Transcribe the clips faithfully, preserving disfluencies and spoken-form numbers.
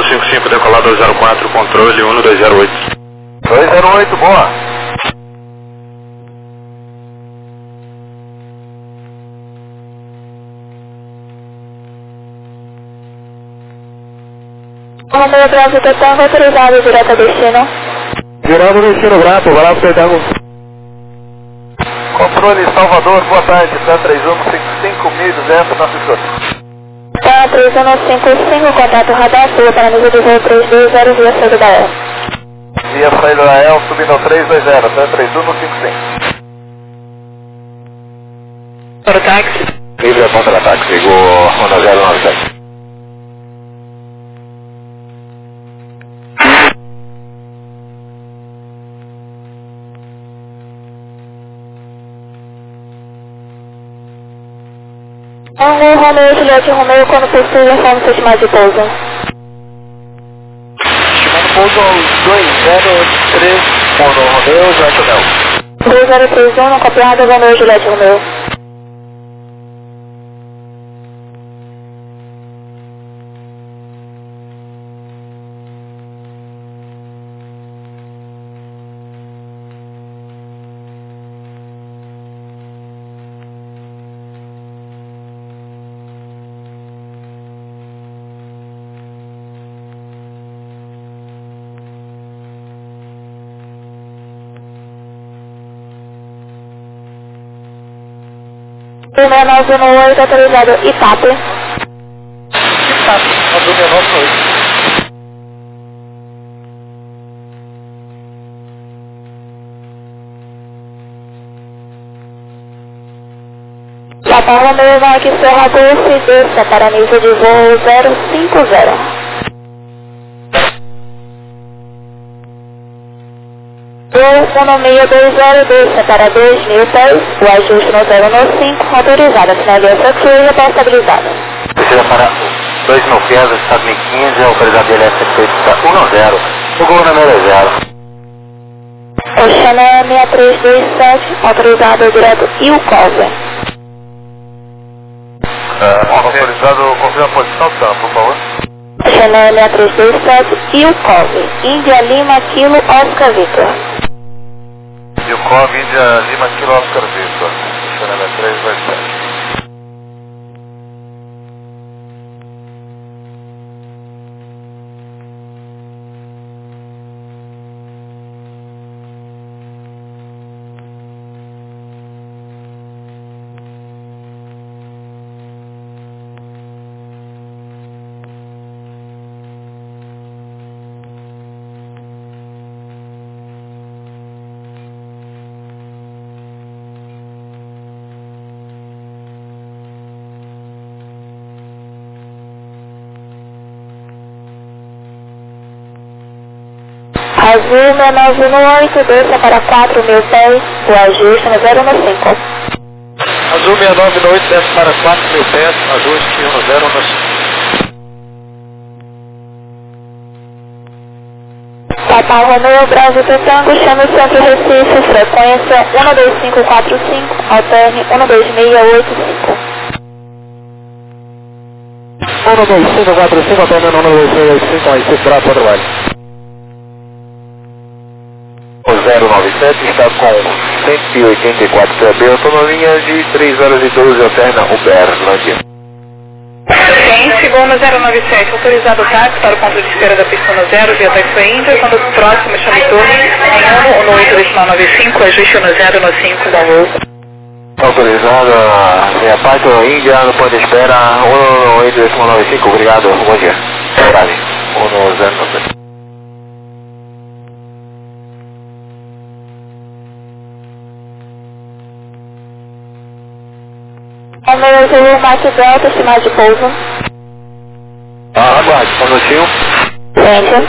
cinco cinco, decolar dois zero quatro, controle um dois zero oito. dois zero oito, boa. Romeo Bravo Tango, autorizado direto a destino. Direto a destino, Bravo, Bravo Tango. Controle Salvador, boa tarde, TAM três um cinco cinco, mil e duzentos, nosso escuta. TAM três um cinco cinco, contato radar, sul, para nível de voo três dois zero, via saída da E L. Via saída da E L, subindo ao três dois zero, TAM três um cinco cinco. Para o táxi. Livre a ponta da táxi, ligou um zero nove sete. Tango, Romeo, Juliette, Romeo, quando possível, informe seu estimado de pouso. Estimado pouso dois zero três, Romeo, Juliette, Romeo. dois zero três um, copiado, Romeo, Juliette, Romeo. seis nove um oito, autorizado Itape. Itape, Azul seis nove um oito. Papa Romeo, Mike Serra Golf, desça para nível de voo zero cinco zero. Voo Monomia dois zero, desça para dois mil pés, o ajuste no zero nove cinco, autorizada, finalização Q e estabilizada. Precisa para dois mil pés, estado mil e quinze, autorizado L S P um zero, o gol número zero. Oxané seis três dois sete, autorizado direto e o cover. Uh, autorizado, confirma a posição, tá, por favor. Oxané seis três dois sete e o cover. Índia Lima Kilo Oscar Victor. E o C O V Índia Lima Kilo Oscar Victor. Oxané seis três dois sete. Azul seis nove um oito, desça para quatro mil pés, o ajuste no zero nove cinco. Azul seis nove um oito, desce para quatro mil pés, ajuste no zero nove cinco. Papa Romeo, Bravo Tango, chame o centro Recife, frequência um dois cinco quatro cinco, alterne um dois seis oito cinco. um dois cinco quatro cinco, alterne um dois seis oito cinco, aí se será para o trabalho. O zero nove sete está com cento e oitenta e quatro T B, autonomia de três horas e doze, alterna Uberlândia. Tem, chegou no zero nove sete, autorizado o táxi para o ponto de espera da pista no zero, via Taxi Índia, quando próximo chame turno, em um oito dois nove cinco, ajuste no zero nove cinco, bom voo. Autorizada, minha parte Índia, no ponto de espera, um oito dois nove cinco, obrigado, bom dia. Vale, um zero nove sete. Romeo, Zulu, Mike Delta, estimado de pouso. Ah, aguarde, só um minutinho. Frente.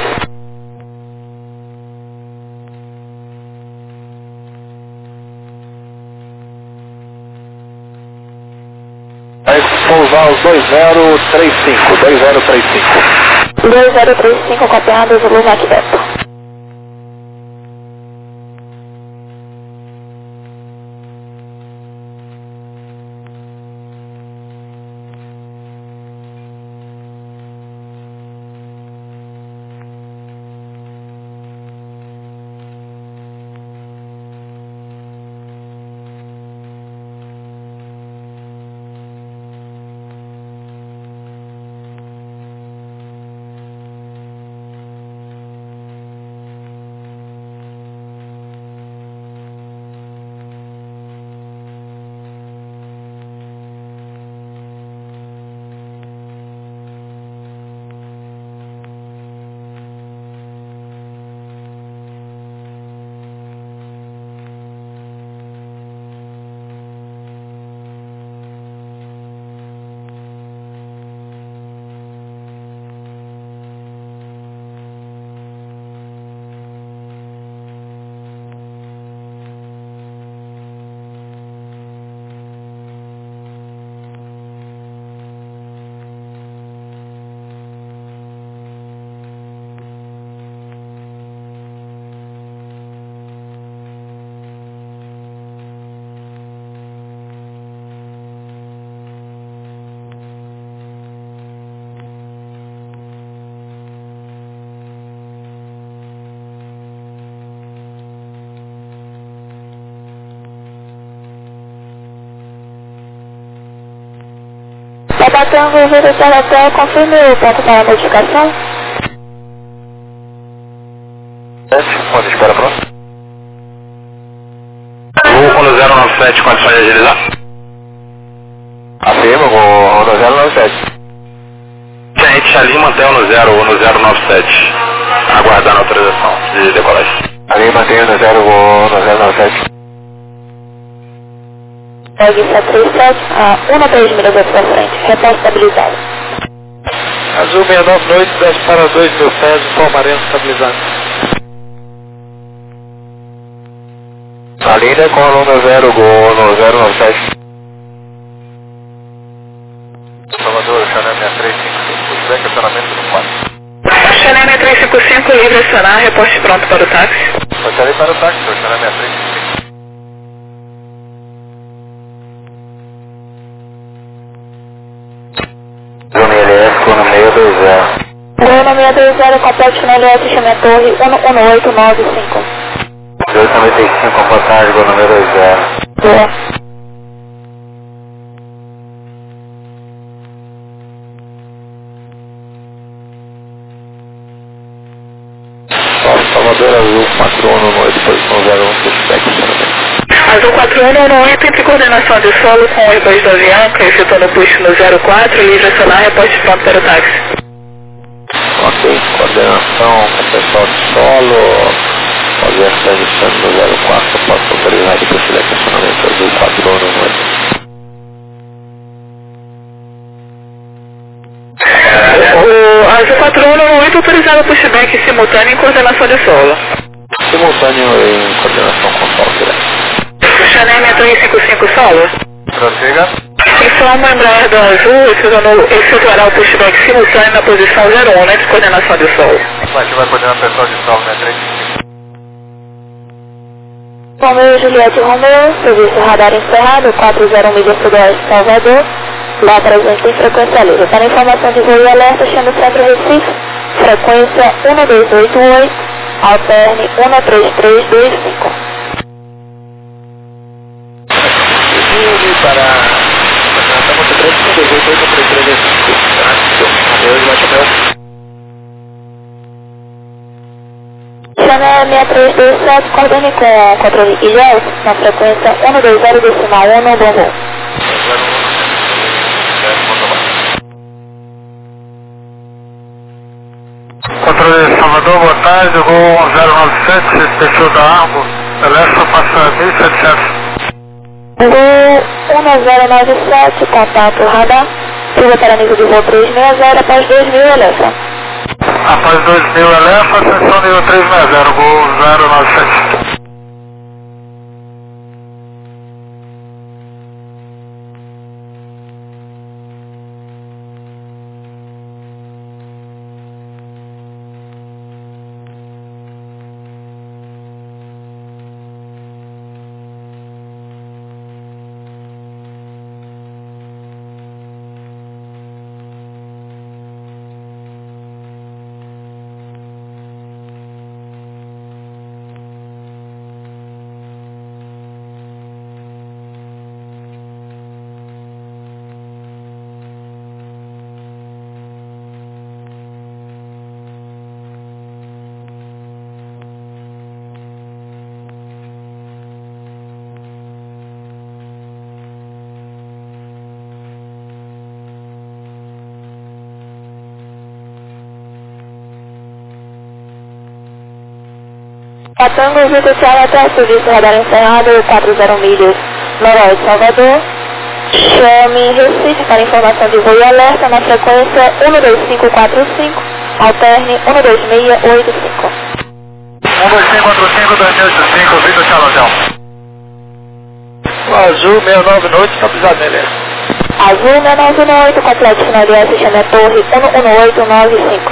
Vai pousar os dois zero três cinco, dois zero três cinco. dois zero três cinco, copiado, Zulu, Mike Delta. Tango, Vitor Charlie Hotel, confirme o ponto para a modificação. Pode espera pronto. Voo um zero nove sete, condições de agilizar. Afirma com no zero nove sete. Gente, Charlie mantém o no zero, no zero nove sete. Aguardando a autorização de decolagem. Ali mantém no zero no zero nove sete. Pegue sete três sete, a um a três milhas para frente, reposto estabilizado. Azul sessenta e nove noite, dez para dois mil pés, Sol Marino estabilizado. A linha com a Luna zero, Gol no zero nove sete. Salvador, Chanel seis três cinco cinco, pushback, acionamento no quatro. Chanel seis três cinco cinco, livre acionar, reposte pronto para o táxi. Passarei para o táxi, Chanel seis três cinco cinco. Zona L S, Luna seis dois zero. Luna seis dois zero, complete na L S, chame a torre um um oito nove cinco. dois noventa e cinco, passagem, Gol número dois zero. Boa. Salvador Azul quatro um noite, posição zero um, pushback, acionamento. Azul quatro um um oito, entre coordenação de solo com o repouso do avião, efetuando o push no zero quatro, livre acionar, reposte pronto para o táxi. Ok, coordenação com o pessoal de solo, fazendo transmissão no zero quatro, posso autorizar de pushback, acionamento Azul quatro um noite. O Azul quatro um um oito autorizado pushback simultâneo em coordenação de solo. Simultâneo em coordenação com solo direto. Chanel seis três cinco cinco solo. Prossiga. Informa a Embraer do Azul, efetuará o pushback simultâneo na posição zero um, né, de coordenação de solo. Aqui vai coordenar o pessoal de solo, né, seis três cinco cinco. Romeu Juliette Romeu, serviço radar encerrado, quatro zero milhas sudoeste Salvador, lá presente em frequência livre. Para informação de voo e alerta, chame o Centro Recife, frequência um dois oito oito, alterne um três três dois cinco. Para a muito grande, com dois oito oito três três dois cinco. Adeus, vai chover. Chanel seis três dois sete, coordene com o controle I G S, na frequência um dois zero decimal um, bom voo. Controle Salvador, boa tarde, voo um zero nove sete, fechou da Argo, Celeste, passa mil e setecentos. Voo um zero nove sete, contato radar, siga para nível de voo trezentos e sessenta após dois mil, Elefa. Após dois mil, Elefa, ascensão nível trezentos e sessenta, voo zero nove sete. Tango, Vitor Charlie Hotel, serviço radar encerrado, quatro zero milhas, noroeste Salvador. Chame Recife para informação de voo e alerta na frequência um dois cinco quatro cinco, alterne um dois seis oito cinco. um dois cinco quatro cinco, dois mil e oitenta e cinco, Vitor Charlie Hotel. Azul sessenta e nove noite, estabilizado nele. Azul seis nove oito, complete na L S, chame a torre um um oito nove cinco.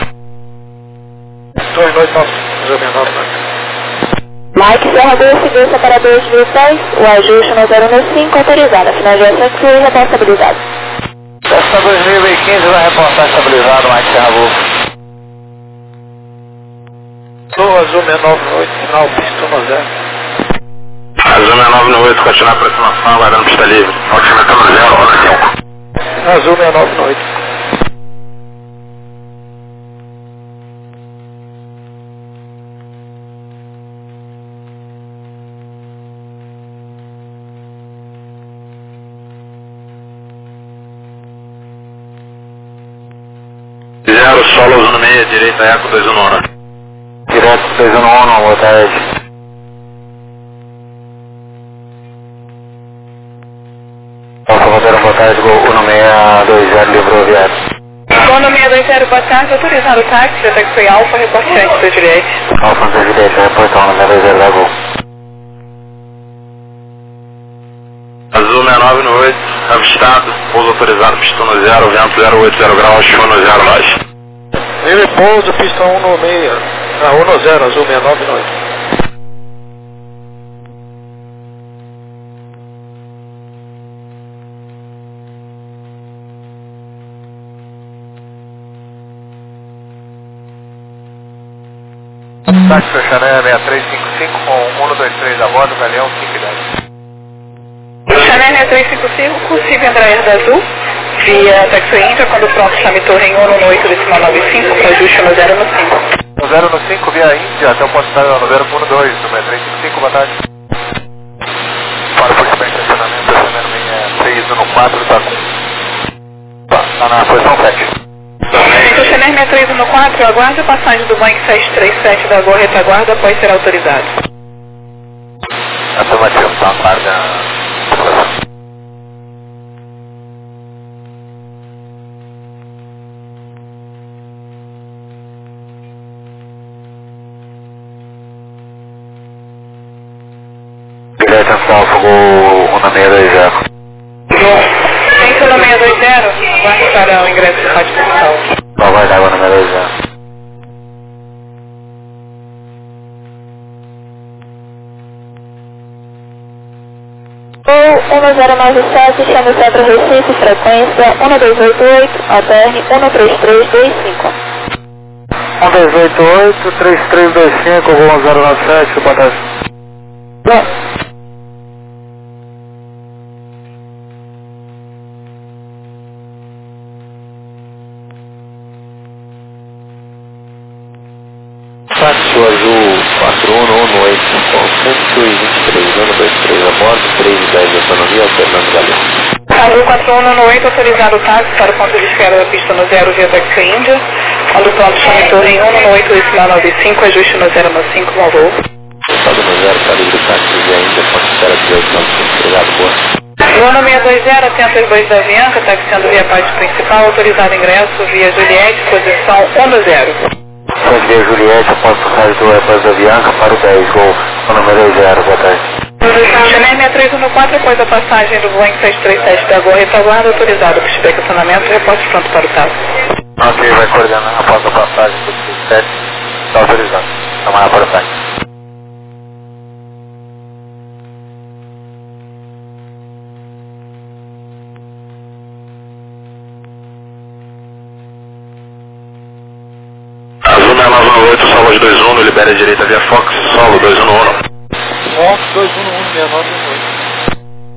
Dois noites, Azul sessenta e nove noite. Mike Serra Gol, segurança para dois mil pés, o ajuste no zero um cinco, autorizado, finalização que foi responsabilizado. Essa dois mil e quinze vai reportar estabilizado, Mike Serra Gol. Sul Azul sessenta e nove oito, final Pinto no zero. Azul sessenta e nove oito, continuar a aproximação, aguardando pista livre. Altimento no zero, roda cinco. Azul sessenta e nove no oito. Zero, solo Azul meia, direita Eco dois um nove. Direto dois um nove, boa tarde. Salvador, boa tarde, Gol um seis dois zero, livro aviário. Gol um seis dois zero, boa tarde, autorizado o táxi, detectei Alfa, reporte antes da Juliette. Alfa, da Juliette, reportão um seis dois zero da Gol. Azul sessenta e nove no oito, avistado, pouso autorizado, pistão no zero, vento zero oito zero graus, chuva no zero nove. Ele pouso, pistão um no seis, ah, um no zero, Azul sessenta e nove no oito. Táxi Chanel seis três cinco cinco com um dois três da bordo, Galeão cinco dez. Chanel seis três cinco cinco, possível Embraer da Azul, via Taxi Índia, quando pronto, chame torre em um no oito, decimal nove cinco, para ajuste no zero no cinco. No zero no cinco, via Índia, até o ponto de no zero um dois, no seis três cinco cinco, boa tarde. Para o puxamento de estacionamento, estacionamento seis três um quatro, está com... Está na posição sete. Então, Chanel seis três um quatro, aguarde a passagem do Boeing sete três sete da Gol retaguarda após ser autorizado. Afirmativo, então aguarde a... Atenção, Alfa, Gol um seis dois zero. Centro no seis dois zero, aguarde para o ingresso do rádio principal. Vai aguardar agora no seis dois zero. Gol um zero nove sete, chame o Centro Recife, frequência um dois oito oito, A T R um três três dois cinco. um dois oito oito, três três dois cinco, Gol um zero nove sete, boa tarde. Bom. Táxi Azul quatro um um oito, com cento e vinte e três, um dois três a bordo, três e dez de autonomia, alternando Galeão. Azul quatro um um oito, autorizado o táxi para o ponto de espera da pista no zero via Taxi Índia. Quando pronto, chame torre em um no oito, decimal nove cinco, ajuste no zero no cinco, bom voo. Estado no zero, calibre táxi via Índia, ponto de espera dezoito nove cinco, obrigado, boa. Gol seis dois zero, atento aos dois da Avianca, taxiando via parte principal, autorizado ingresso via Juliette, posição um no zero. Sete via Juliette, após passagem do Airbus da Avianca para o dez, Gol o número dois zero, boa tarde. Chanel seis três um quatro, após a passagem do Boeing sete três sete da Gol retaguarda, autorizado para o estacionamento, reporte pronto para o táxi. Ok, vai coordenar após a passagem do sete três sete, está autorizado. Amanhã para o táxi. Azul sessenta e nove no oito, solo dois um, libera a direita via Fox, solo dois um um. Fox dois um um, sessenta e nove no oito.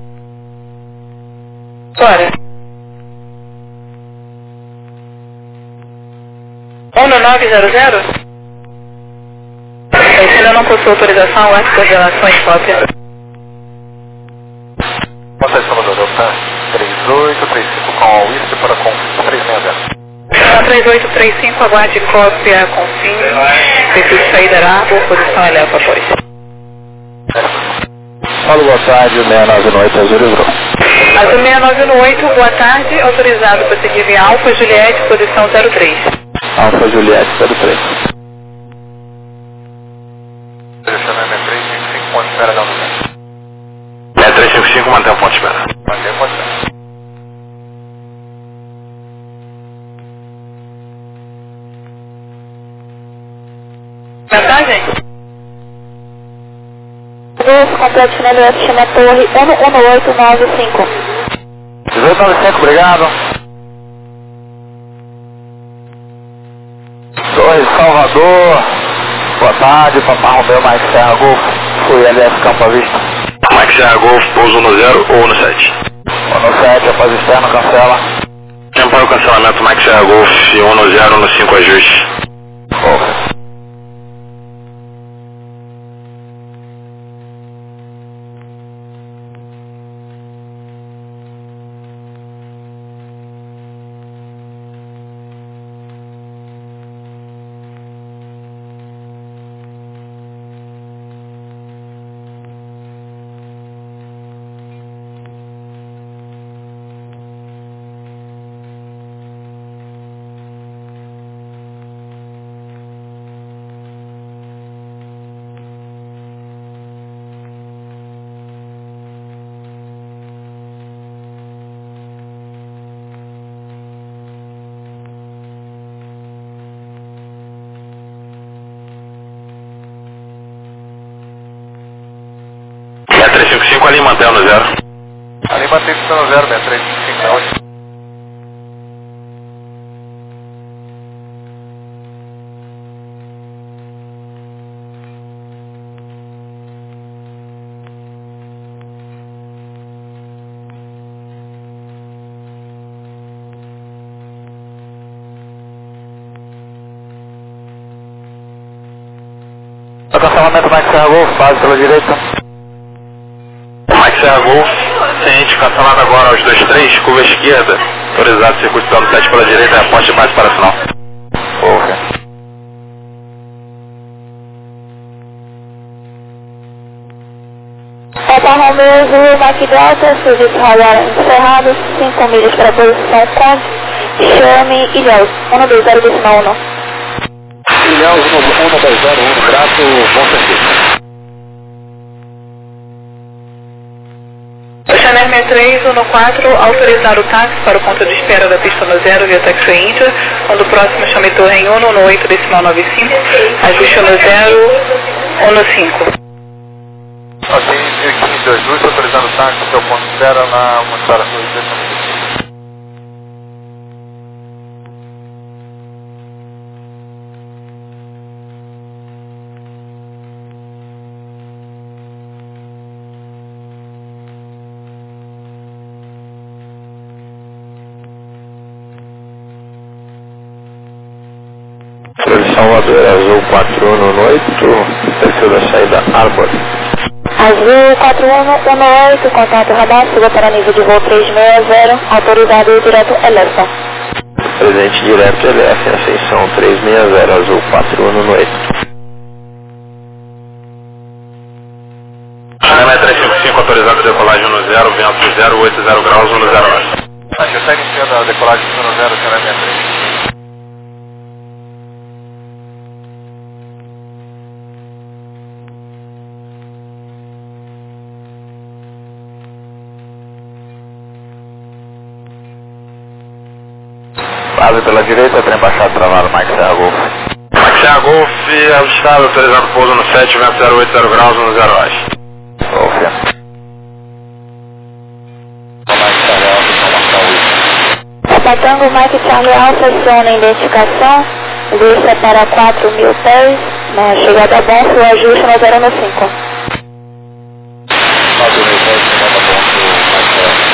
Bora. um no nove zero zero? Esse ainda não possui autorização, acho coordenações cópia. Passagem de Salvador, Delta três oito três cinco com a whisky para com três seis zero. três oito três cinco, aguarde cópia com fim, prefixo saída Arbor, posição eleva após. Fala, boa tarde, seis nove no oito, Azul livrou. Azul seis nove no oito, boa tarde, autorizado para seguir via Alfa Juliette, posição zero três. Alfa Juliette zero três. Direcionando é três cinco cinco, ponto de espera da unidade. É três cinco cinco, mantém o ponto de espera. Mantém o ponto de espera. Mensagem? Isso, completo Chanel F, chama torre um um oito nove cinco. dezoito nove cinco, obrigado. Torre Salvador, boa tarde, Papai Romeu, Mike Serra Golf, fui L F Campo à Vista. Mike Serra Golf, pouso no zero ou no sete? um no sete, após externo, cancela. Time para o cancelamento Max Sierra Golf um no zero no cinco ajuste. Over. três cinco cinco ali mantém no zero. Ali mantém no zero, né? três cinco cinco, não. O cancelamento Max Sierra Golf, base pela direita. Max Sierra Golf, ciente, cancelado agora aos dois três, curva esquerda, autorizado circuito plano sete pela direita, aposte base para final. Over. Papa Romeo Azul, Mike Delta, serviço radar encerrado, cinco milhas para a posição Conde, chame Ilhéus, um dois zero decimal um. Ilhéus um dois zero um, grato, bom serviço. Channel sessenta e três, um quatro, autorizar o táxi para o ponto de espera da pista no zero via Taxiway India, quando o próximo chame torre em um no oito decimal nove cinco, ajuste no zero, um no cinco. Ok, mil quinhentos e dois, autorizando o táxi para o ponto de espera na Montara Sul. Salvador Azul quatro um no oito, perfil da saída Arbor. Azul quatro um um oito, contato radar, siga para nível de voo três seis zero, autorizado direto L F. Presente direto L F, ascensão três seis zero, Azul quatro um no oito. Channel três cinco cinco, autorizado decolagem no zero, vento zero oito zero graus, um no zero nove. A gente está iniciando a decolagem no zero, Channel sessenta e três. Base pela direita, trem baixado travado, Max Sierra Golf. Max Sierra Golf, ajustado, autorizado pouso no sete, vento zero oito zero graus, um no zero oeste. Golf. Max Sierra Alfa, Papa Tango, Mike Charlie Alfa, aciona a identificação, vista para quatro mil pés, na chegada bom, o ajuste no zero no cinco. quatro mil pés, chegada bom, Max Sierra.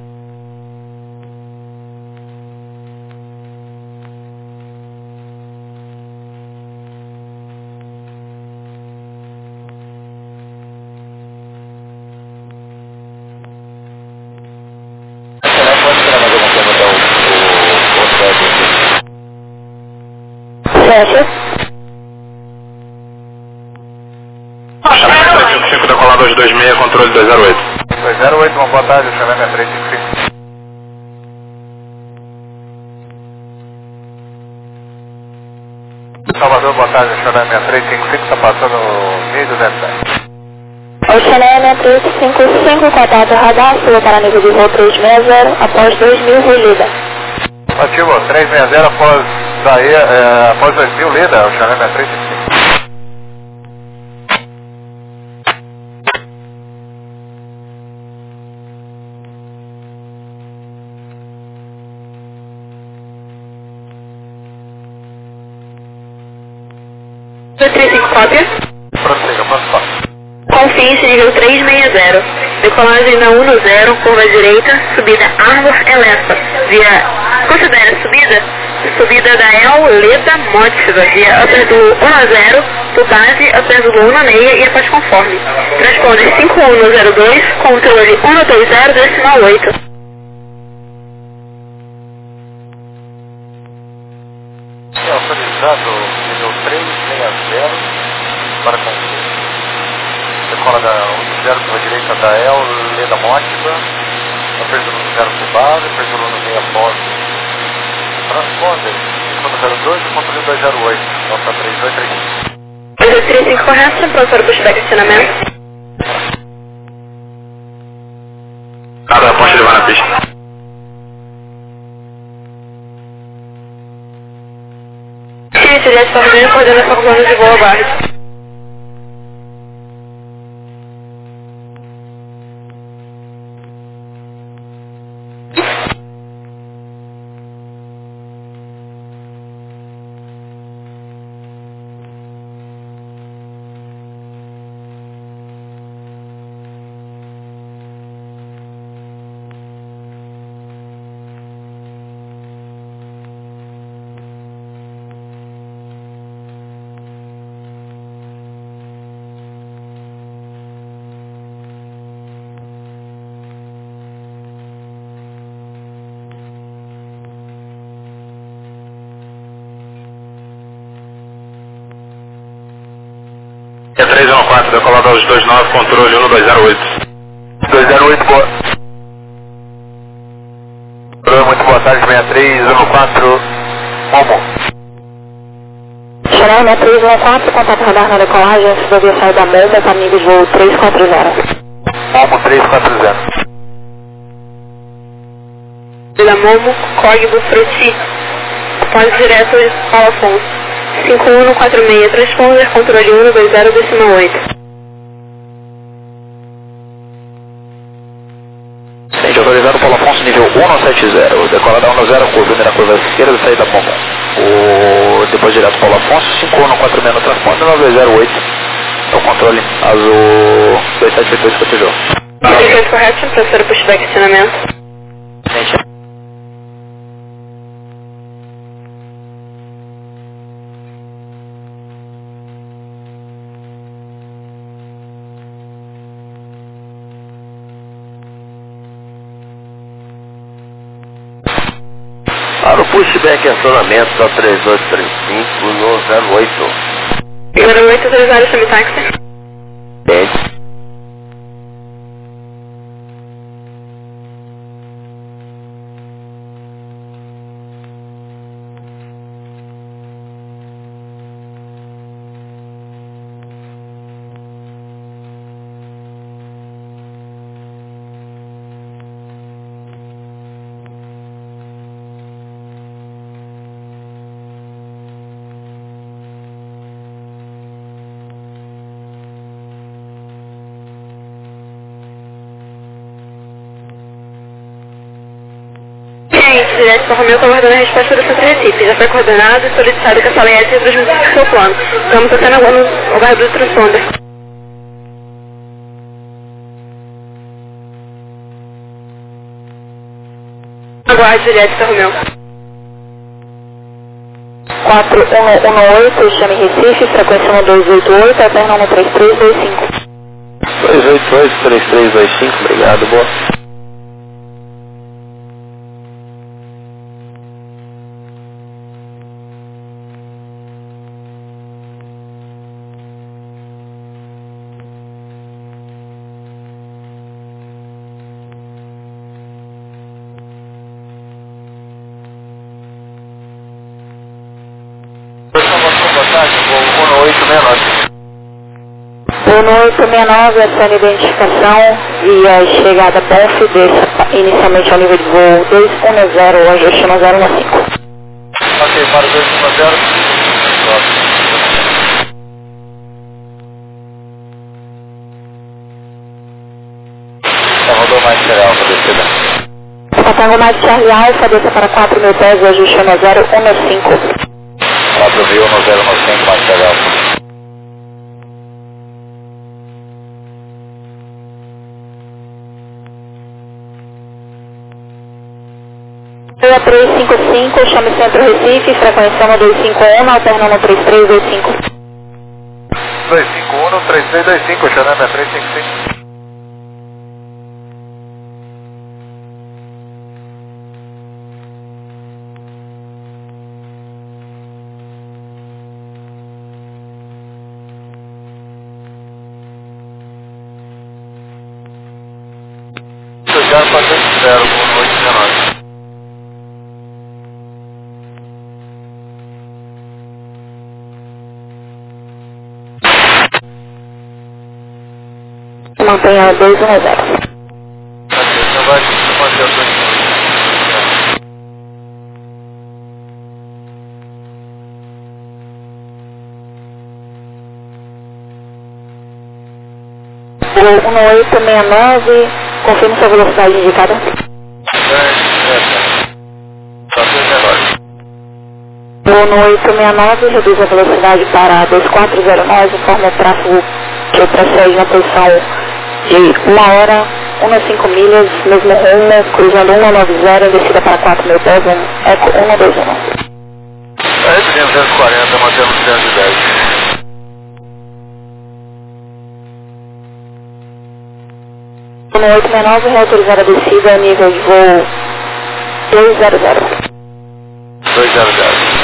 Fecha. Channel três cinco cinco, decolado aos dois seis, controle dois zero oito. dois zero oito, uma boa tarde, Channel três cinco cinco. Salvador, boa tarde, Channel três cinco cinco, está passando mil duzentos e dez. O Channel três cinco cinco, contato radar, siga para nível de voo três seis zero, após dois mil, relida. Ativo, três seis zero, após, daí, é, após dois mil, lida, o Channel três cinco cinco. três cinco cópia. Prossiga, posso falar. Consciência nível três seis zero. Decolagem na um zero, curva direita, subida Armor Elepa, via, considere a subida, subida da El Leda Mótiva, via upper do um zero, por base, upper do um seis e após conforme. Transponder cinco um zero dois, controle um dois zero, decimal oito. É autorizado nível três seis zero para concluir. Decola da um zero para a direita da El Leda Mótiva, upper do um zero por base, upper do um seis após. Transponder cinco um zero dois, controle dois zero oito, nota três dois três cinco. dois dois três cinco correto, pronto para o pushback acionamento. Nada, pode levar na pista. Sim, Juliette Farmento, coordenação com planos de voo abaixo. É três um quatro, decolado aos dois nove, controle um dois zero oito. dois zero oito, boa. Muito boa tarde, seis três um quatro, Momo. Xerai seis três um quatro, contato radar na decolagem, antes do avião sair da Momo, caminho de voo três quatro zero. Momo três quatro zero. Da Momo, código Fruti, após direto Paulo Afonso. cinco um quatro seis, transponder, controle um dois zero, decimal oito. Sente autorizado Paulo Afonso, nível um sete zero, decolada um zero, curva na curva esquerda, saída Momo. O depois direto Paulo Afonso, cinco um quatro seis no transponder, nove zero oito, é o controle azul dois sete oito dois, cotejou. Indicações corretas, professor, pushback acionamento. Sente. Para o pushback acionamento da três dois três cinco no zero oito. zero oito, autorizado, chame táxi. Bem. Direto para o Romeu, aguardando a resposta do Centro Recife. Já foi coordenado e solicitado que a sala E S transmitisse o seu plano. Estamos até no lugar do transponder. Aguarde, Juliette, para o Romeu. quatro um um oito, chame Recife, frequência um dois oito oito, alterna um três três dois cinco. dois oito oito, três três dois cinco, obrigado, boa. um oito seis nove. um oito seis nove, essa identificação e a chegada P F desça inicialmente ao nível de voo dois um zero, ajuste no zero um cinco. Ok, para dois um zero. Já rodou mais Charlie Alfa, descida. Tatango mais Charlie Alfa, desça para quatro mil pés, ajuste no zero um cinco. quatro mil no zero um cinco, mais Charlie Alfa. Vila trezentos e cinquenta e cinco, chame Centro Recife, frequência um dois cinco um, alternando três três dois cinco. dois cinco um, três três dois cinco, chamando trezentos e cinquenta e cinco. Já quatrocentos zero, um oito nove. Mantenha dois um zero. Então vai manter o dois. O um oito seis nove, confirme sua velocidade indicada. O um oito seis nove, reduz a velocidade para dois quatro zero nove, forma o tráfego que prossegue na posição de uma hora, cinco milhas, mesmo rumo, cruzando cento e noventa, descida para quatro mil pés, eco cento e vinte e um. Aí duzentos e quarenta, mantemos duzentos e dez. um oito seis nove, reautorizar a descida, nível de voo dois zero zero. dois zero zero.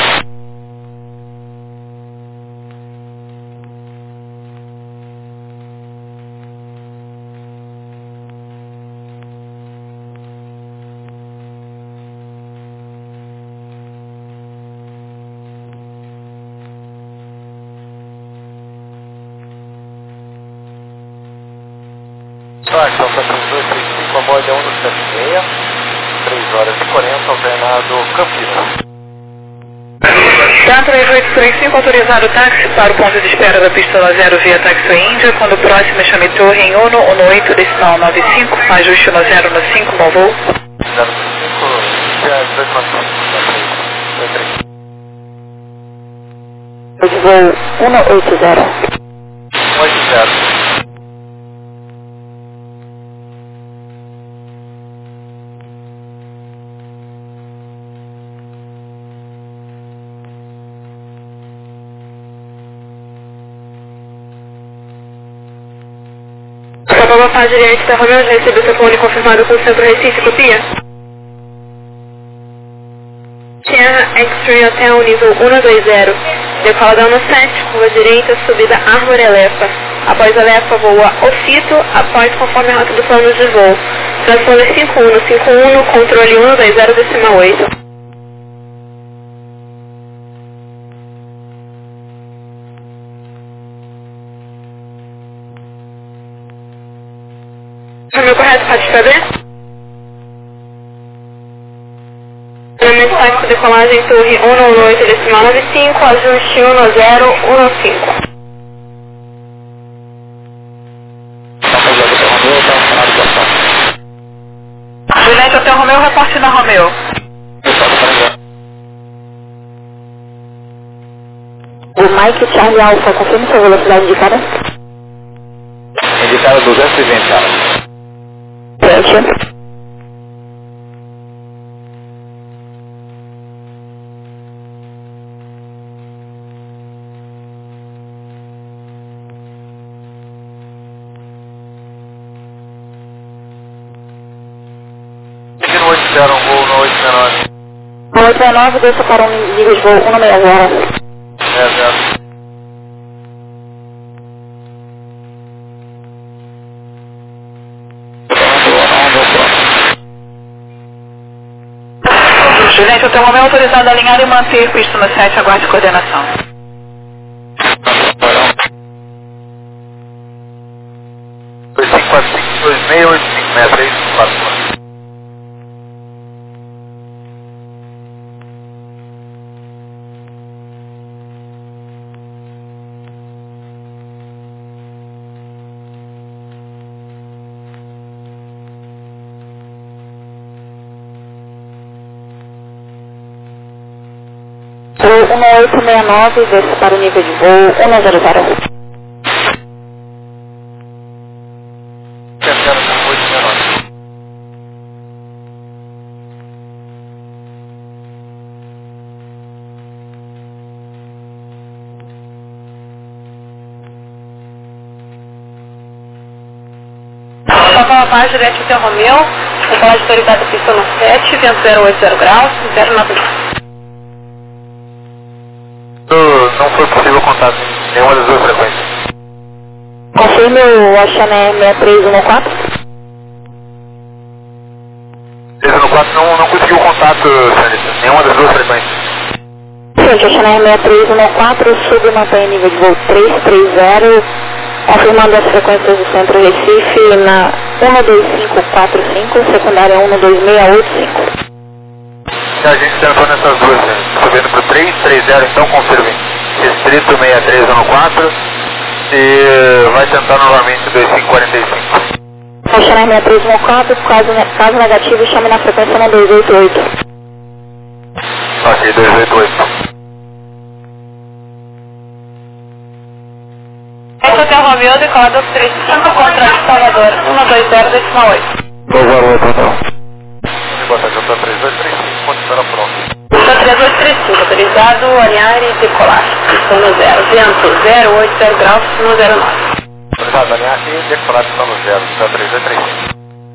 Tá, então tá com dois três cinco, a borda é um sete seis, três horas e quarenta, alternado Campinas. Centro oito três cinco, autorizado o táxi para o ponto de espera da pista zero via Taxi Índia, quando o próximo chame torre em Uno, Uno oito, decimal nove cinco, ajuste no zero no cinco, bom voo. zero cinco, dois nove cinco, De voo cento e oitenta. oito zero. Acabou a página direita da Romeo, já recebeu seu fone confirmado com o Centro Recife, copia? Sierra Extreme Hotel, nível cento e vinte, decola no sete, curva direita, subida Árvore Elefa. Após a Elefa, voa Ofito, após conforme a rota do plano de voo. Transponder cinco um cinco um, controle cento e vinte, decimal oito. Caminho correto, pode escrever? Elemento tático, decolagem, torre cento e oito, decimal nove cinco, ajuste cento zero cinco. Juliette, Hotel Romeo, reporte na Romeo. O Mike Charlie Alpha, confirme sua velocidade indicada. Indicada duzentos e vinte, cara. Frente. oito zero, um voo no oito seis nove. No oito seis nove, desça para um nível de voo cento e sessenta. zero zero. Juliette, Hotel Romeo, autorizado a alinhar e manter pista no sete, aguarde coordenação. dois cinco quatro cinco, dois seis oito cinco, seis três quatro. O cento e oito seis nove, desça para o nível de voo cento e zero. Papa Juliette Hotel Romeu, decolagem autorizada pista no sete, vento zero oito zero graus, zero nove nove. Não foi possível contato em nenhuma das duas frequências. Confirme o Oxané seis três um quatro. três um quatro não, não conseguiu contato, senhorita, nenhuma das duas frequências. Gente, Oxané seis três um quatro, sub e mantém nível de voo três três zero, confirmando as frequências do centro Recife na um dois cinco quatro cinco, secundária um dois seis oito cinco. A gente tentou nessas duas, né? Subindo para o três três zero, então confirme. Distrito seis três um quatro e vai tentar novamente dois cinco quatro cinco. Oxané seis três um quatro, caso, caso negativo, chame na frequência um dois oito oito. Ok, dois oito oito. Esse Hotel Romeu, decolador três cinco, controle de Salvador, um dois zero decimal oito. dois zero oito, então. Boa tarde, eu estou três dois três cinco, ponto zero pronto. Estou três dois três cinco, autorizado, alinhar e decolar. Estou no zero, vento zero oito zero graus, no zero nove. Autorizado, alinhar e decolar, estou no zero, estou três dois três cinco.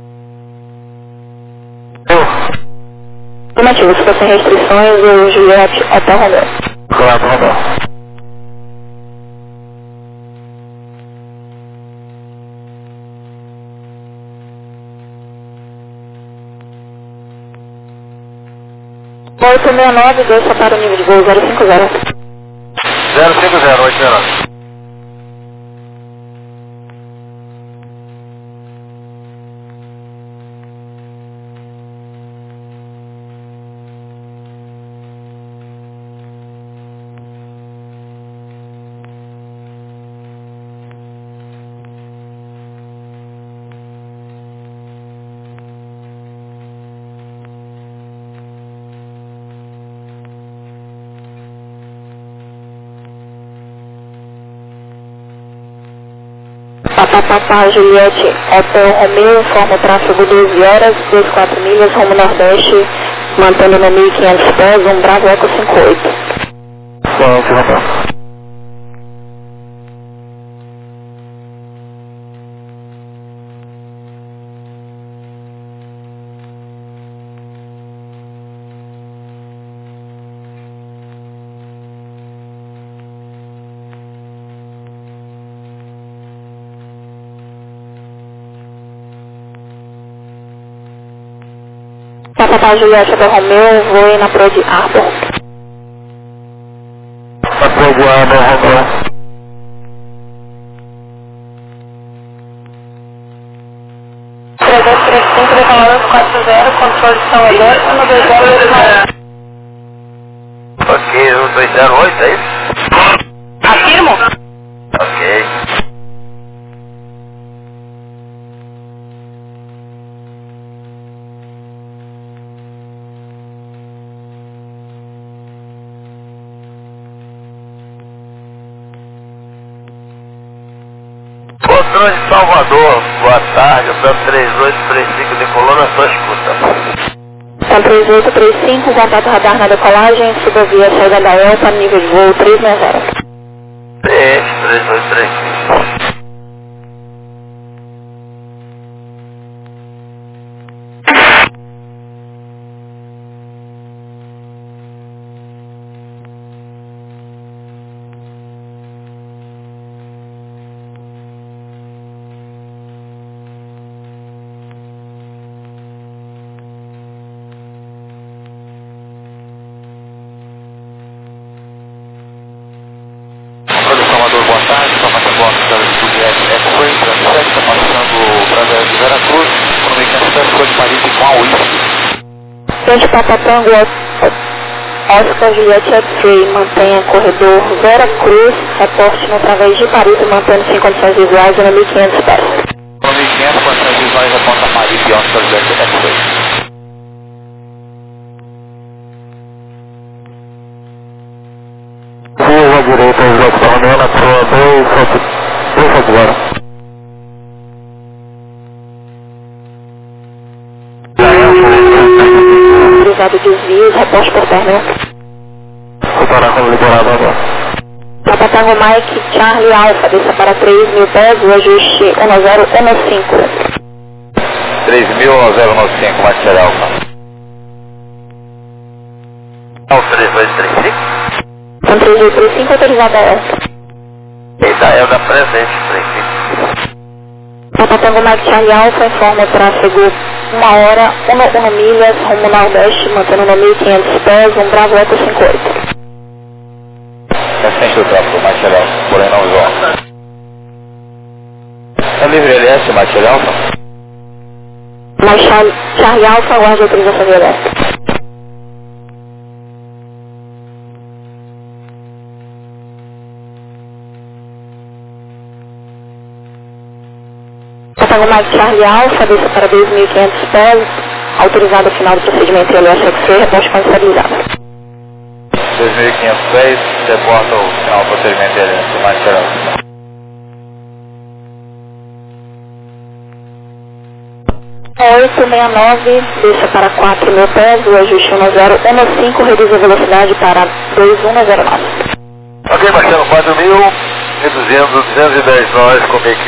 Afirmativo, se fossem restrições, o Juliette Hotel Romeu. Claro, Romeu. oito seis nove, dois só para o nível de voo zero cinco zero. zero cinco zero, oito zero nove. Papapá Juliette Hotel Romeu, informa o tráfego doze horas, vinte e quatro milhas, rumo nordeste, mantendo no mil e quinhentos pés, um Bravo Eco cinquenta e oito. Bom, que legal. Papapá Juliette Hotel Romeu, voe na Pro de Arbor. Na Pro de Arbor, Romeu. três dois três cinco, decolador quatro zero, controle de Salvador, um dois zero oito. Ok, um dois zero oito, é isso? Afirmo? Ok. Controle de Salvador, boa tarde, Hotel três oito três cinco, decolou na sua escuta. Hotel três oito três cinco, contato radar na decolagem, subovia saída da ELPA, nível de voo três seis zero. três oito três cinco. Boa tarde, está passando o office da Juliette X-Ray, transete, está passando para a de Veracruz, por meio que a ficou de Paris com a Whisky. Frente Papa Tango, Oscar Juliette X-Ray, mantenha corredor Vera Cruz, reporte no através de Paris, mantendo-se em condições visuais no mil e quinhentos pés. No mil e quinhentos, condições visuais, reporta Paris e Oscar Juliette X-Ray. Curva direita, Oscar Romeu, Pro dois, por favor. Autorizado desvios, reporte por término. Vou parar como liberado agora. Papa Tango Mike Charlie Alpha, desça para três mil pés, o ajuste um zero um cinco. três mil no zero nove cinco, Mike Alfa. Alfa três dois três cinco. São três dois três cinco, autorizado a esta. Eita, é o da presente, três cinco. Papa Tango Mike Charlie Alfa informa o tráfego uma hora, uma, uma milhas, rumo nordeste, mantendo no mil e quinhentos pés, um Bravo Eco cinquenta e oito. Recente do tráfego, Mike Alfa, porém não visual. É livre L S, Mike Alfa? Mike Charlie, Charlie Alfa, aguarde a autorização de L S. Tango Mike Charlie Alfa, desça para dois mil e quinhentos pés, autorizado ao final do procedimento L S X C, reposte com estabilizado. dois mil e quinhentos pés, reporta o final do procedimento L S, Mike Alfa. oito seis nove, desça para quatro mil pés, o ajuste um zero um cinco, reduz a velocidade para dois um zero nove. Ok, Marcelo, quatro mil, reduzindo duzentos e dez nós com Mickey.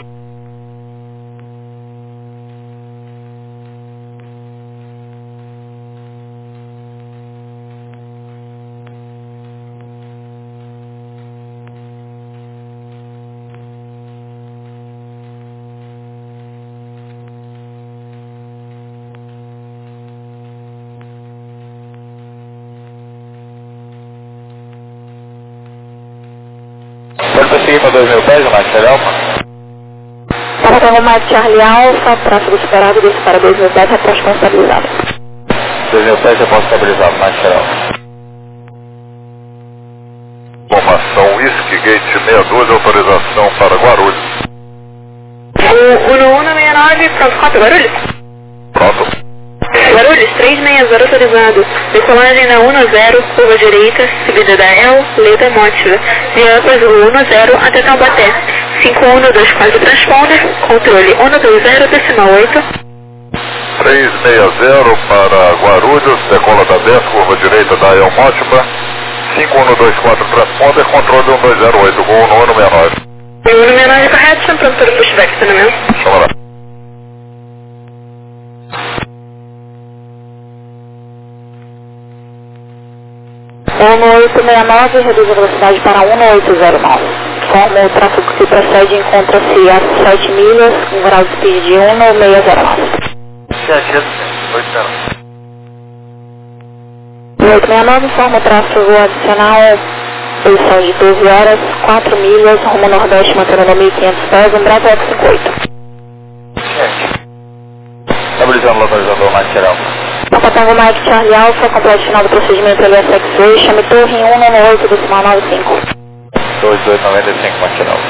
Pode prosseguir para dois mil pés, Mike Alfa? Para Tango Mike Charlie Alfa, tráfego superado, desça para dois mil pés, reposte com estabilizado. dois mil pés, reposte estabilizado, Mike Alfa. Informação Whisky Gate sessenta e dois, autorização para Guarulhos. O um um seis nove, pronto, quatro, Guarulhos. Pronto. Guarulhos, três seis zero autorizado. Decolagem na um zero, curva direita, subida da El, Leda Mótiva. Via Upper do um zero até Taubaté. cinco um dois quatro transponder, controle um dois zero, decimal oito. três seis zero para Guarulhos, decola da dez, curva direita da El Mótiva. cinco um dois quatro transponder, controle um dois zero oito, Gol no um seis nove. O um seis nove correto, estão pronto para o pushback, estacionamento. Chama lá. um oito seis nove, reduz a velocidade para um oito zero nove. Como o tráfego que precede encontra-se a sete milhas, com grau de speed de um seis zero nove. sete oito zero. um oito seis nove informa o tráfego adicional, posição de doze horas, quatro milhas, rumo nordeste, mantendo no mil e quinhentos pés, um Bravo Eco cinquenta e oito. Estabilizando o localizador, Mike Alfa. Papa Tango Mike Charlie Alfa, completo final do procedimento L S X C, chame torre em um nove oito, decimal nove cinco. dois dois nove cinco, Mike Alfa.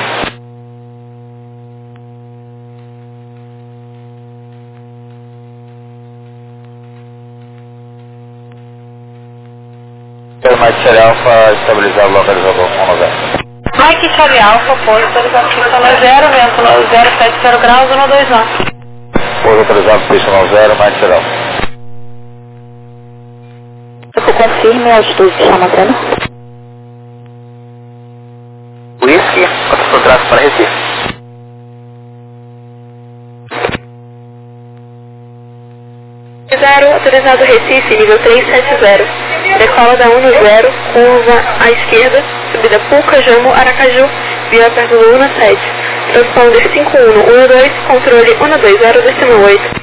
Mike Charlie Alfa, estabilizar o localizador com noventa. Mike Charlie Alfa, pouso autorizado pista no zero, vento no zero sete zero graus, um dois nove. Pouso autorizado pista no zero, Mike Charlie Alfa. Eu confirme a altitude que está mantendo. Whisky, contrato para Recife. zero, autorizado Recife, nível três sete zero. Decola da um zero, curva à esquerda, subida Puca, Jamo, Aracaju, via perto do um sete. Transponder cinco um um dois, controle um dois zero, decimal oito.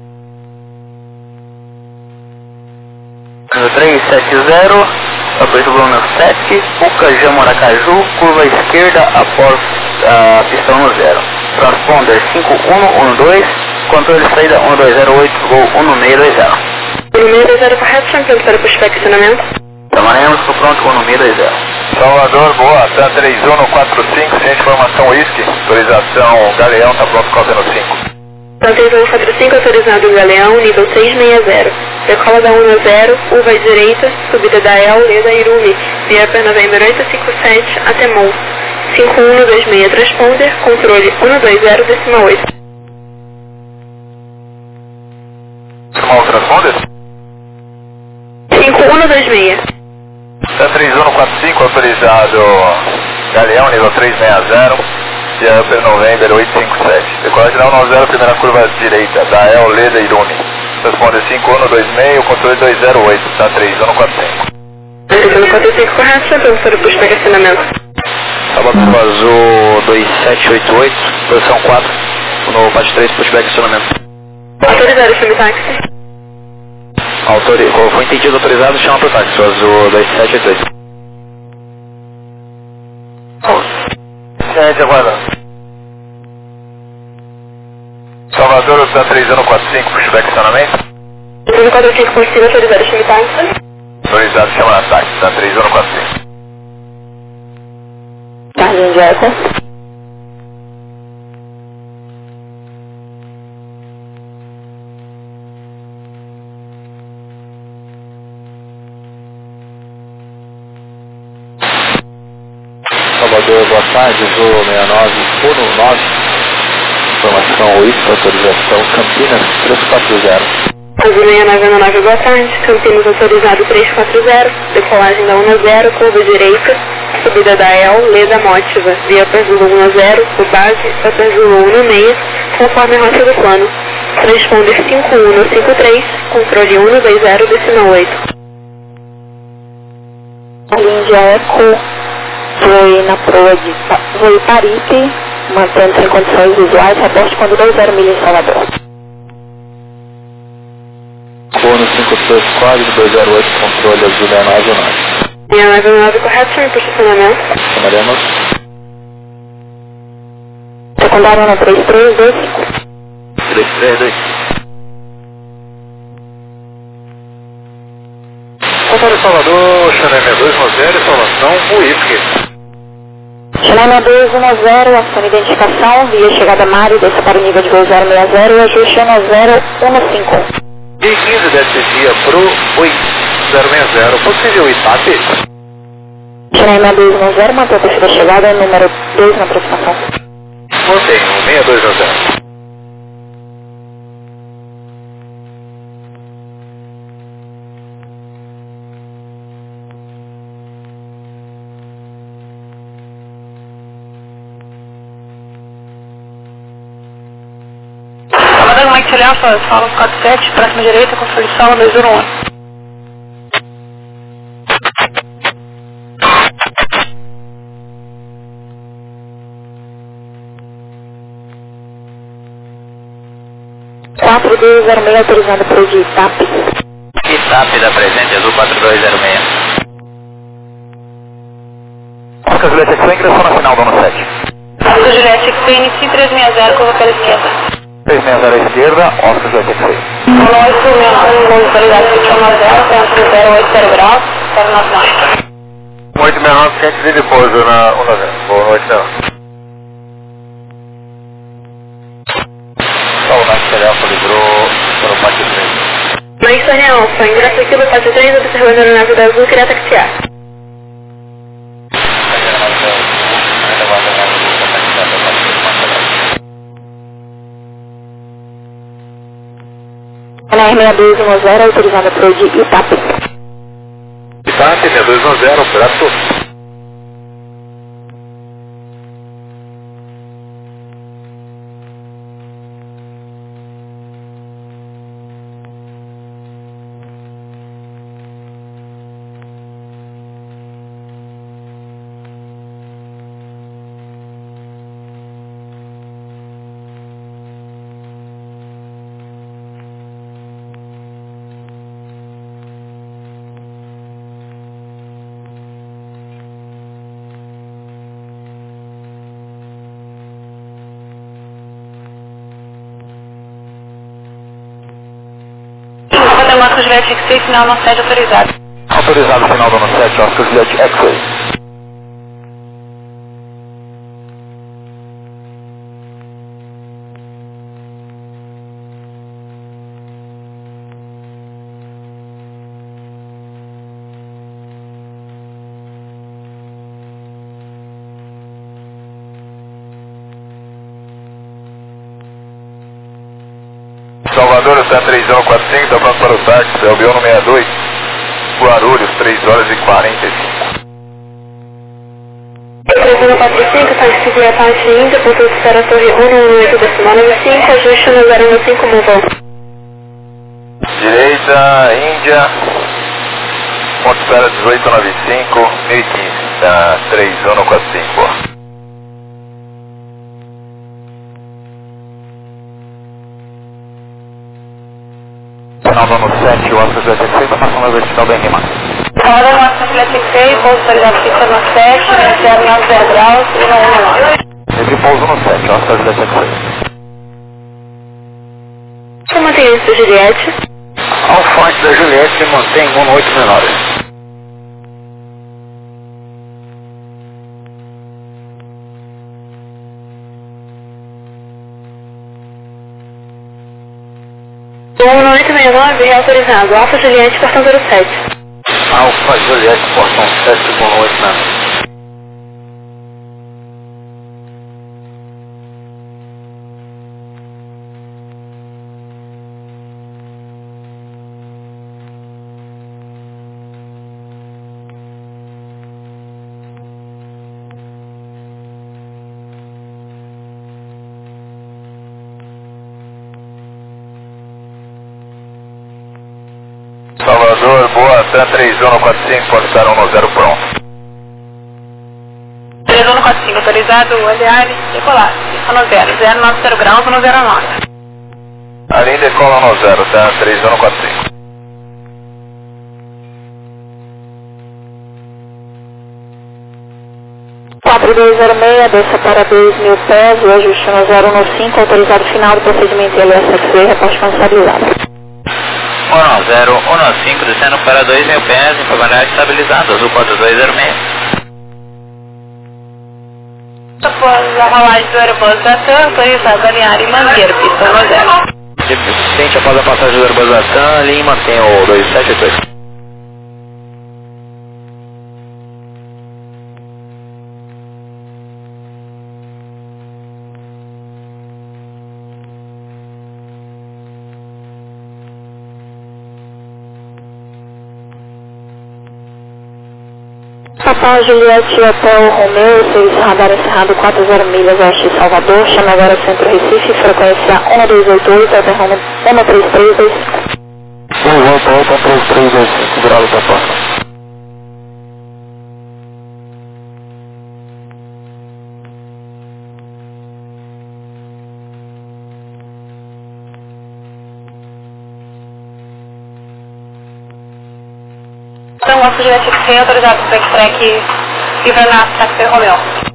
três sete zero, após o Bruno sete, Puca, Jamo, Aracaju, curva à esquerda após a pista um zero. Transponder cinco um um dois, controle de saída um dois zero oito, Gol um seis dois zero. um seis dois zero correto, champion para o pushback estacionamento. Trabalhamos com pronto com um seis dois zero. Salvador, boa, tá três um quatro cinco, sem informação Whisky, autorização Galeão, tá pronto com o cinco. Então três um quatro cinco, autorizado Galeão, nível três seis zero. Decola da um zero, curva à direita, subida da El, Leda Irumi, via per November oito cinco sete, até Mons. cinco um dois seis, transponder, controle um dois zero, decimal oito. Decimal transponder? cinco um dois seis. Tá três um quatro cinco, autorizado Galeão, nível três seis zero, via per November oito cinco sete. Decolagem final nove zero, primeira curva direita, da El Leda Irune. Responde cinco um dois seis, controle dois zero oito, tá três um quatro cinco. três um quatro cinco, correto, professor, pushback acionamento. Sábado Azul dois sete oito oito, posição quatro, no parte três, pushback acionamento. Autorizado, chame táxi. Autori... Qual foi entendido autorizado, chama pro táxi, Azul dois sete oito oito. Gente, aguardando. Salvador, tá três um quatro cinco, pushback acionamento. três um quatro cinco, possível, autorizado, chame táxi. Autorizado, chama na táxi, tá três um quatro cinco. Carlinhos de Eco. Salvador, boa tarde, Zoo sessenta e nove, Uno nove, informação oito, autorização Campinas três quatro zero. Azul sessenta e nove, Uno nove, boa tarde, Campinas autorizado três quatro zero, decolagem da Uno zero, curva direita, subida da El, Leda Mótiva, via Perzulo Uno zero, por base da Perzulo Uno seis, conforme a rota do plano. Transponder cinco um cinco três, controle um dois zero, decimal oito. Carlinhos de Eco. Foi na proa de foi Paripe, mantendo-se em condições visuais, reporte quando dois zero milhas em Salvador. Uno cinco três quatro, dois zero oito, controle Azul sessenta e nove nove. sessenta e nove nove, correto, senhor, por estacionamento. Chamaremos. Secundário na três três dois cinco. três três dois cinco. Controle Salvador, Chanel dois um zero, informação Whisky. Chanel dois um zero, ação de identificação, via chegada Mário, desce para o nível de dois zero seis zero e ajuste Chanel zero um cinco. E quinze desse dia pro oito zero seis zero, possível Itape. Chanel dois um zero, mantém a terceira chegada, número dois na aproximação. Mantenho, seis dois um zero. Mike Alfa, sala quatro sete, próxima direita, controle sala dois zero um. quatro dois zero seis, autorizado para o de Itape. Itape da presente, Azul quatro dois zero seis. Oscar Juliette X, ingressou na final do ano sete. Oscar Juliette X, N C três seis zero, curva pela esquerda. três seis zero à esquerda, Oscar Juliette X. Uno oito, com localidade sete um zero, centro zero oito zero graus, zero nove nove. oito seis nove, quente de depósito na um zero. Boa noite, não. Só o Mike Alfa livrou para o parte três. Mike Alfa, ingresso aqui no parte três, observando a nave da Azul, queria taxiar. N R seis dois um zero, autorizada para o de Itape. Itape, seis dois um zero, operado todo. Oscar Juliette X, final no sete autorizado. Autorizado final do ano sete, Oscar Juliette X. Salvador, está três um quatro cinco, está pronto para o táxi, é o B um sessenta e dois, Guarulhos, três horas e quarenta e cinco. três três um quatro cinco, tá de seguir a taxa Índia, ponto de espera Torre um no oito decimal nove cinco, ajuste no zero um cinco, move. Direita, Índia, ponto de espera dezoito noventa e cinco, mil e quinze, tá três um quatro cinco. Final do ano sete, o Oscar Juliette seis, informação da vertical da R M A. Roda no Oscar Juliette seis, pouso autorizado fixa no sete, zero nove zero graus e no um nove. Entre pouso no sete, Oscar Juliette seis. Como mantém isso, Juliette? Alfante da Juliette mantém um no oito menores. um no oito seis nove é autorizado, Alfa Juliette, portão zero sete. Alfa Juliette, portão sete, um no oito menores. Salvador, boa, T A três um quatro cinco, pode estar um no zero pronto. três um quatro cinco, autorizado, aliás, decolar, fixa no zero, zero nove zero graus, no zero nove. A linha decola no zero, tá três um quatro cinco. quatro dois zero seis, desça para dois mil pés, o ajuste no zero um cinco, autorizado final do procedimento L S X V, reposte estabilizado. um zero um cinco, descendo para dois mil pés, informação estabilizada, azul quatro dois zero seis. Após a rolagem do Airbus da TAM, autorizado alinhar e manter pista no zero. Tente após a passagem do Airbus da TAM, linha e mantém o dois sete oito dois. Papa Juliette Hotel Romeu, serviço radar encerrado quatro zero milhas oeste Salvador, chama agora Centro Recife, frequência um dois oito oito, aterrando um três três dois cinco. um oito oito, um três três dois cinco, grau da próxima. Então, Alfa Juliette X cem, autorizado para backtrack Livramento, Taxi Romeo.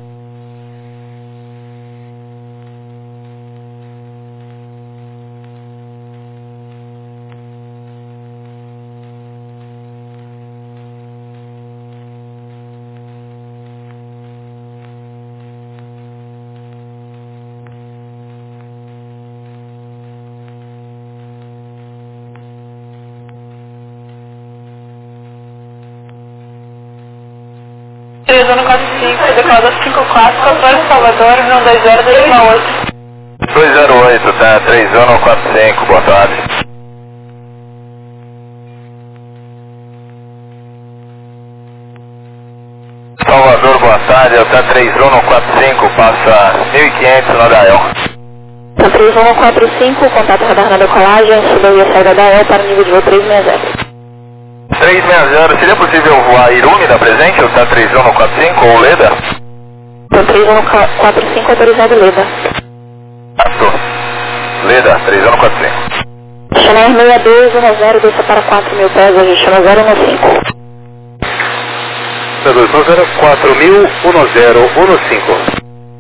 três um quatro cinco, decola cinco quatro, controle Salvador, um dois zero dois oito. dois zero oito, tá três um quatro cinco, boa tarde. Salvador, boa tarde, tá três um quatro cinco, passa mil e quinhentos no Dael. Tá três um quatro cinco, contato radar na decolagem, subiu a saída da E L para o nível de voo três seis zero. três seis zero, seria possível voar Irumi da presente, ou tá três um quatro cinco, ou Leda? Tá três um quatro cinco, autorizado Leda. Passou. Leda, três um quatro cinco. Chanel seis dois um zero, desça para quatro mil pés, ajuste no zero um cinco. dois um zero, quatro mil, um zero um cinco.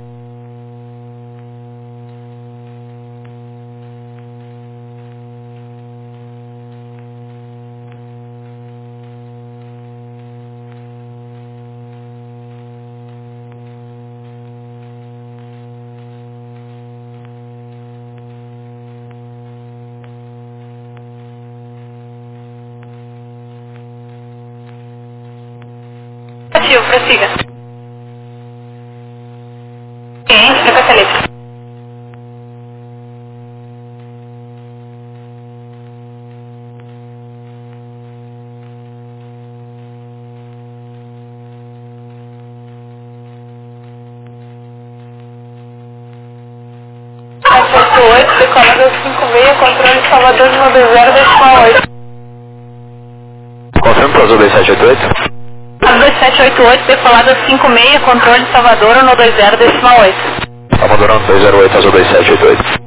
Ativo, prossiga. Cliente, frequência livre. oito, decolada cinco seis, controle de Salvador de um dois zero, decimal oito. Confirma para Azul dois sete oito oito. Azul dois sete oito oito, decolada cinco seis, controle de Salvador um dois zero, decimal oito. Salvador um dois zero oito, Azul dois sete oito oito.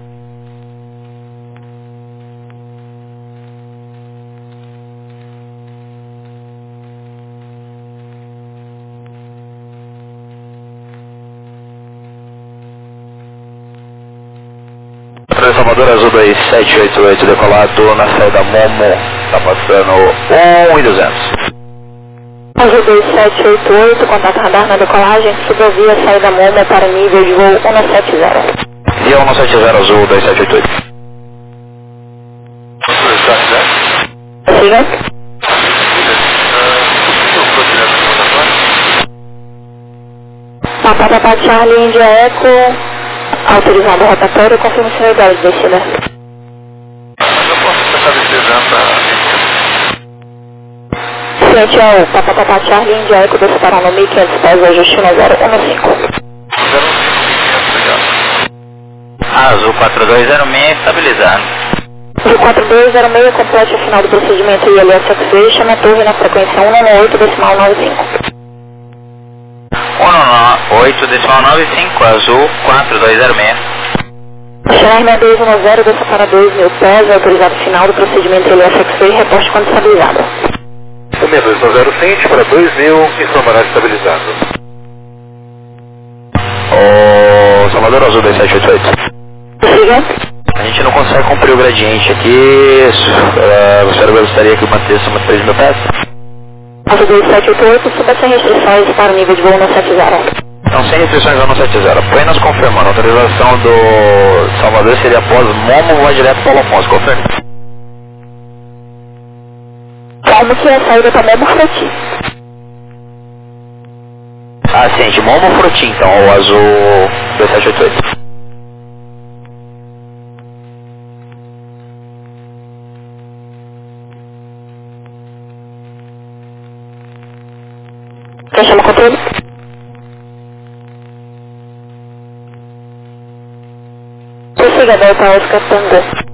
Salvador Azul dois sete oito oito, decolado na saída Momo, está passando um e duzentos. Azul dois sete oito oito, contato radar na decolagem, subovia saída Momo para nível de voo cento e setenta. Via cento e setenta, Azul dois sete oito oito. Siga. Papa Papa Charlie, India Eco, autorizado o rotatório, confirma a unidade de descida. Eu posso tentar descer já. Ciente ao Papa Papa Charlie, India Eco, dois para no mil e quinhentos pés, ajuste zero um cinco. Azul quatro dois zero seis, estabilizado. Azul quatro dois zero seis, complete o final do procedimento I L S X-Ray, chama a torre na frequência cento e noventa e oito, decimal noventa e cinco. cento e noventa e oito, decimal noventa e cinco, Azul quatro dois zero seis. Chegar seis dois um zero, desça para dois mil pés, autorizado final do procedimento I L S X-Ray, reposte quando estabilizado. seis dois um zero, Cente para dois mil, informará estabilizado. O Salvador Azul dois sete oito oito. Siga. A gente não consegue cumprir o gradiente aqui, uh, você gostaria que mantesse umas três mil pés? Azul dois sete oito oito, suba sem restrições para o nível de voo no setenta. Não, sem restrições no setenta. Apenas confirmando, a autorização do Salvador seria após Momo, vai direto para o Afonso, confirme. Calma que a saída para Momo Fruti. Ah, sim, de Momo Fruti, então, o Azul dois sete oito oito. Quem chama o controle? Prossiga, Delta Oscar Tango.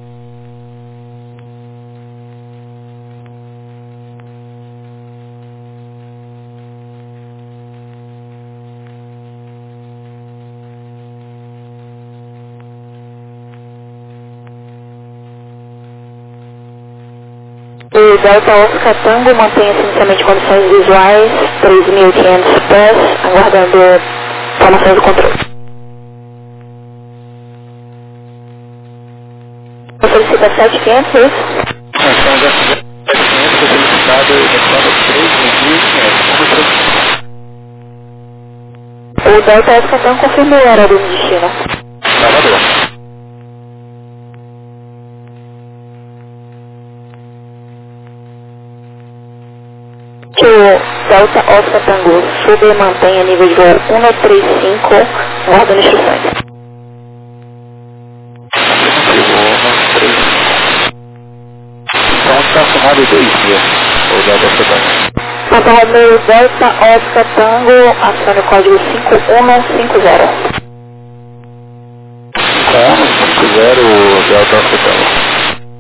O Delta Oscar Tango mantém-se inicialmente condições visuais, três mil e quinhentos pés, aguardando informações do controle. Você solicita sete mil e quinhentos, é isso? Então, já sete mil e quinhentos, foi solicitado e declara três mil e quinhentos. O Delta Oscar Tango confirmou o horário de destino. Salvador. Que o Delta Oscar Tango sube e mantém a nível de voo cento e trinta e cinco, guardando instruções. Então está somado dois mil, o Delta Oscar Tango. Papa Romeo Delta Oscar Tango, acione o código cinco um cinco zero. cinco um cinco zero, Delta Oscar Tango.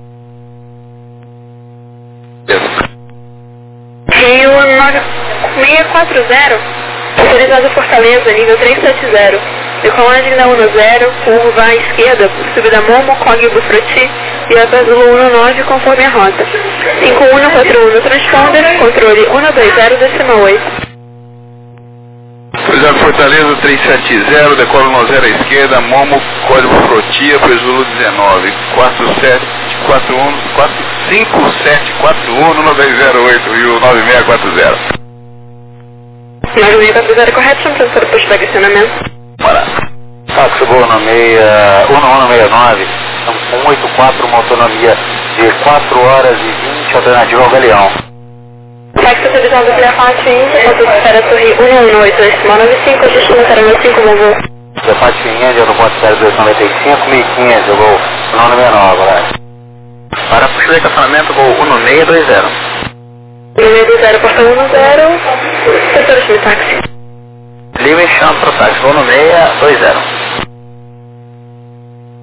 Rio nove seis quatro zero, autorizado Fortaleza, nível trezentos e setenta. Decolagem na um zero, curva à esquerda, subida Momo, Cog Bufroti e Alta Azul um nove conforme a rota. cinco um quatro um no transponder, controle um dois zero, decimal oito. Autorizado Fortaleza trezentos e setenta, decola no zero à esquerda, Momo, código Frotia, Presulo dezenove, quatro sete quatro um, cinco sete quatro um, um dois zero oito, Rio nove seis quatro zero. nove seis quatro zero, correto, chama para o posto de estacionamento. Bora. Táxi Gol no meia, um um sessenta e nove, estamos com oito quatro, uma autonomia de quatro horas e vinte, alternativa ao Galeão. Táxi autorizado pela parte Índia, conta de espera Torre um um oito, decimal noventa e cinco, ajuste no zero cinco, voo. Da parte Índia, no ponto zero dois noventa e cinco, mil e quinhentos, Gol nove seis nove, agora. Para puxar de estacionamento, Gol um seis dois zero. um seis dois zero, porta um zero, setor de táxi. Livre chão para o táxi, Gol um seis dois zero.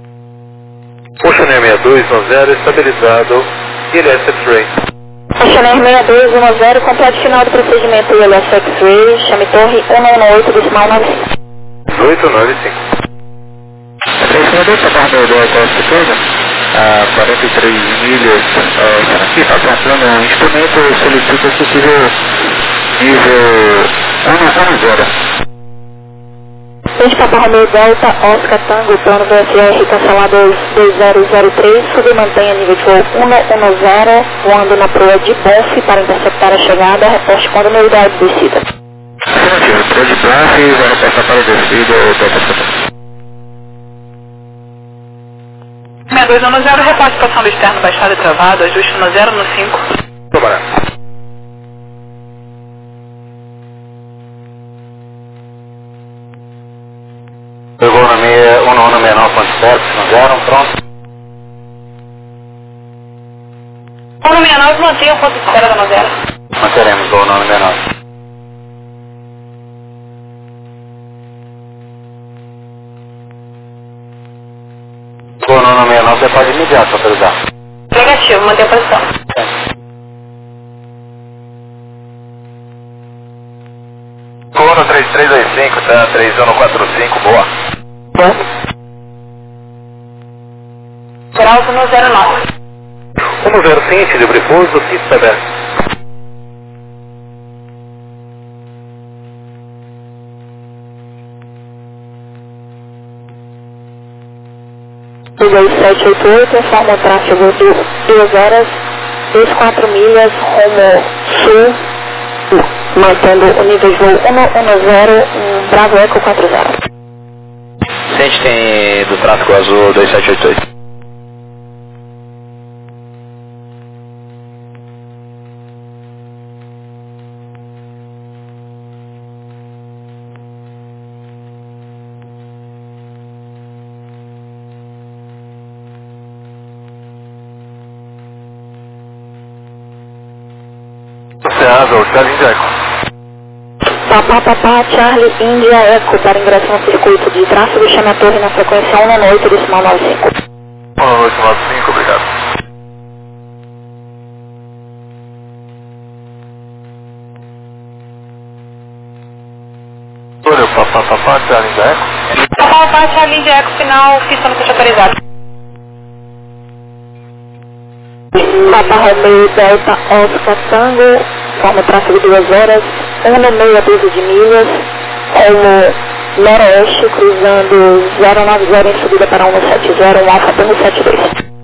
dois um zero, estabilizado, I L S X-Ray. Questionário seis dois um zero, complete final do procedimento I L S X-Ray, chame torre um um oito, decimal nove cinco. oito nove cinco. Atenção, essa barra do Delta esquerda, a quarenta e três milhas, uh, aqui está passando um instrumento, solicita se tiver nível um um zero. Este Papa Romeo Delta, Oscar Tango, plano V F R, cancelado dois zero zero três, sub mantenha nível de voo um um zero, voando na proa de Bonf para interceptar a chegada, reporte com a unidade de descida. Afirmativo, proa de Bonf, vai passar para a descida, Delta seis dois um zero, reporte passão do externo baixado e travado, ajuste no zero no cinco. Tomara. Pegou na meia, um no meia nove ponto sete, no zero, pronto. um no meia nove, mantenha o ponto de espera da no zero. Manteremos o um no meia nove. O um no meia nove, você pode imediato autorizar. Negativo, mantenha a posição. Coro três três dois cinco, tá? três um quatro cinco, boa. Grau no zero nove. um zero cinco, livre pouso, pista aberta. dois sete oito oito, informa o tráfego de duas horas, vinte e quatro milhas, rumo sul, mantendo o nível de voo um um zero, um Bravo Eco quatro zero. Ciente tem do tráfego azul dois sete oito oito. Azul, Charlie India Echo. Papá, papá, Charlie, India Eco, para ingresso no circuito de tráfego, chame a torre na frequência um um oito, decimal nove cinco. um oito nove cinco, obrigado. Olha, papá, papá, Charlie India Echo. Papá, papá, Charlie India Eco, final, pista no coche autorizado. Papa Romeo Delta Oscar Tango, forma tráfego duas horas, um no meio a dúzia de milhas, rumo noroeste, cruzando zero nove zero em subida para um sete zero, um Alfa Tango sete dois.